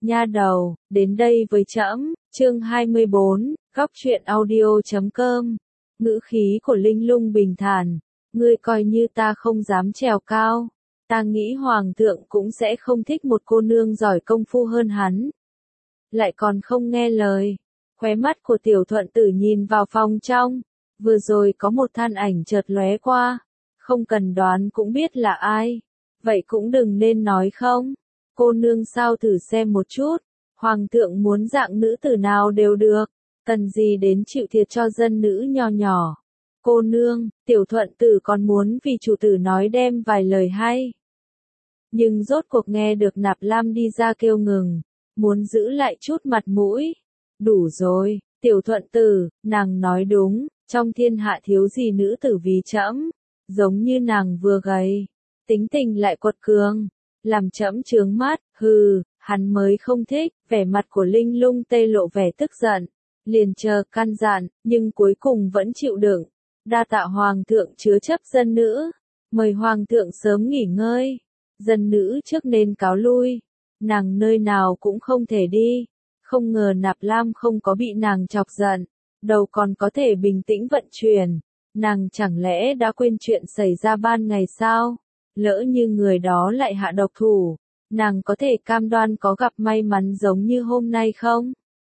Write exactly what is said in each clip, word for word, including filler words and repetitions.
Nha đầu, đến đây với trẫm, chương hai mươi bốn, góc truyện audio chấm com. Ngữ khí của Linh Lung bình thản, ngươi coi như ta không dám trèo cao, ta nghĩ hoàng thượng cũng sẽ không thích một cô nương giỏi công phu hơn hắn. Lại còn không nghe lời, khóe mắt của Tiểu Thuận Tử nhìn vào phòng trong, vừa rồi có một than ảnh chợt lóe qua, không cần đoán cũng biết là ai, vậy cũng đừng nên nói không. Cô nương sao thử xem một chút, hoàng thượng muốn dạng nữ tử nào đều được, cần gì đến chịu thiệt cho dân nữ nho nhỏ. Cô nương, Tiểu Thuận Tử còn muốn vì chủ tử nói đem vài lời hay. Nhưng rốt cuộc nghe được Nạp Lam đi ra kêu ngừng, muốn giữ lại chút mặt mũi. Đủ rồi, Tiểu Thuận Tử, nàng nói đúng, trong thiên hạ thiếu gì nữ tử vì trẫm, giống như nàng vừa gầy, tính tình lại quật cường. Làm trẫm chướng mắt, hừ, hắn mới không thích, vẻ mặt của Linh Lung tê lộ vẻ tức giận, liền chờ căn dặn, nhưng cuối cùng vẫn chịu đựng. Đa tạ hoàng thượng chứa chấp dân nữ, mời hoàng thượng sớm nghỉ ngơi, dân nữ trước nên cáo lui, nàng nơi nào cũng không thể đi. Không ngờ Nạp Lam không có bị nàng chọc giận, đầu còn có thể bình tĩnh vận chuyển, nàng chẳng lẽ đã quên chuyện xảy ra ban ngày sao? Lỡ như người đó lại hạ độc thủ, nàng có thể cam đoan có gặp may mắn giống như hôm nay không?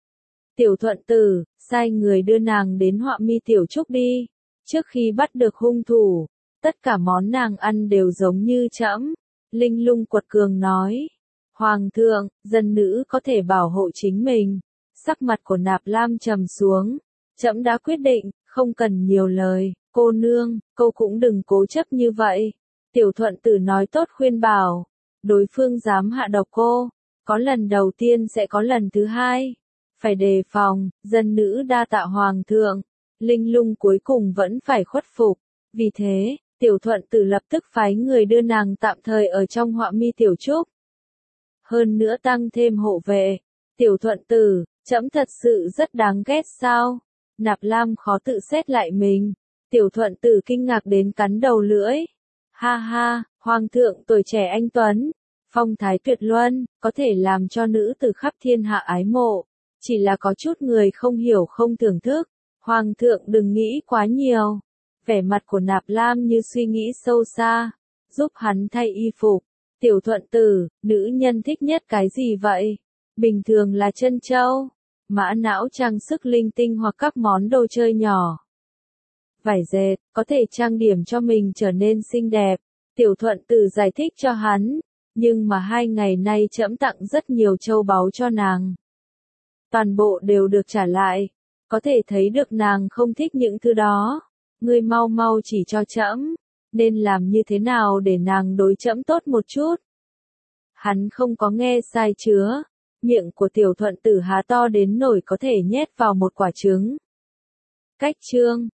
Tiểu Thuận Tử, sai người đưa nàng đến Họa Mi Tiểu Trúc đi, trước khi bắt được hung thủ, tất cả món nàng ăn đều giống như trẫm. Linh Lung quật cường nói, hoàng thượng, dân nữ có thể bảo hộ chính mình. Sắc mặt của Nạp Lam trầm xuống, trẫm đã quyết định, không cần nhiều lời, cô nương, cô cũng đừng cố chấp như vậy. Tiểu Thuận Tử nói tốt khuyên bảo, đối phương dám hạ độc cô, có lần đầu tiên sẽ có lần thứ hai, phải đề phòng. Dân nữ đa tạ hoàng thượng. Linh Lung cuối cùng vẫn phải khuất phục, vì thế, Tiểu Thuận Tử lập tức phái người đưa nàng tạm thời ở trong Họa Mi Tiểu Trúc. Hơn nữa tăng thêm hộ vệ. Tiểu Thuận Tử, trẫm thật sự rất đáng ghét sao? Nạp Lam khó tự xét lại mình. Tiểu Thuận Tử kinh ngạc đến cắn đầu lưỡi. Ha ha, hoàng thượng tuổi trẻ anh tuấn, phong thái tuyệt luân, có thể làm cho nữ tử khắp thiên hạ ái mộ. Chỉ là có chút người không hiểu không thưởng thức. Hoàng thượng đừng nghĩ quá nhiều. Vẻ mặt của Nạp Lam như suy nghĩ sâu xa, giúp hắn thay y phục. Tiểu Thuận Tử, nữ nhân thích nhất cái gì vậy? Bình thường là trân châu, mã não trang sức linh tinh hoặc các món đồ chơi nhỏ. Vải dệt, có thể trang điểm cho mình trở nên xinh đẹp. Tiểu Thuận Tử giải thích cho hắn, nhưng mà hai ngày nay trẫm tặng rất nhiều châu báu cho nàng. Toàn bộ đều được trả lại, có thể thấy được nàng không thích những thứ đó. Ngươi mau mau chỉ cho trẫm, nên làm như thế nào để nàng đối trẫm tốt một chút. Hắn không có nghe sai chứa, miệng của Tiểu Thuận Tử há to đến nổi có thể nhét vào một quả trứng. Cách chương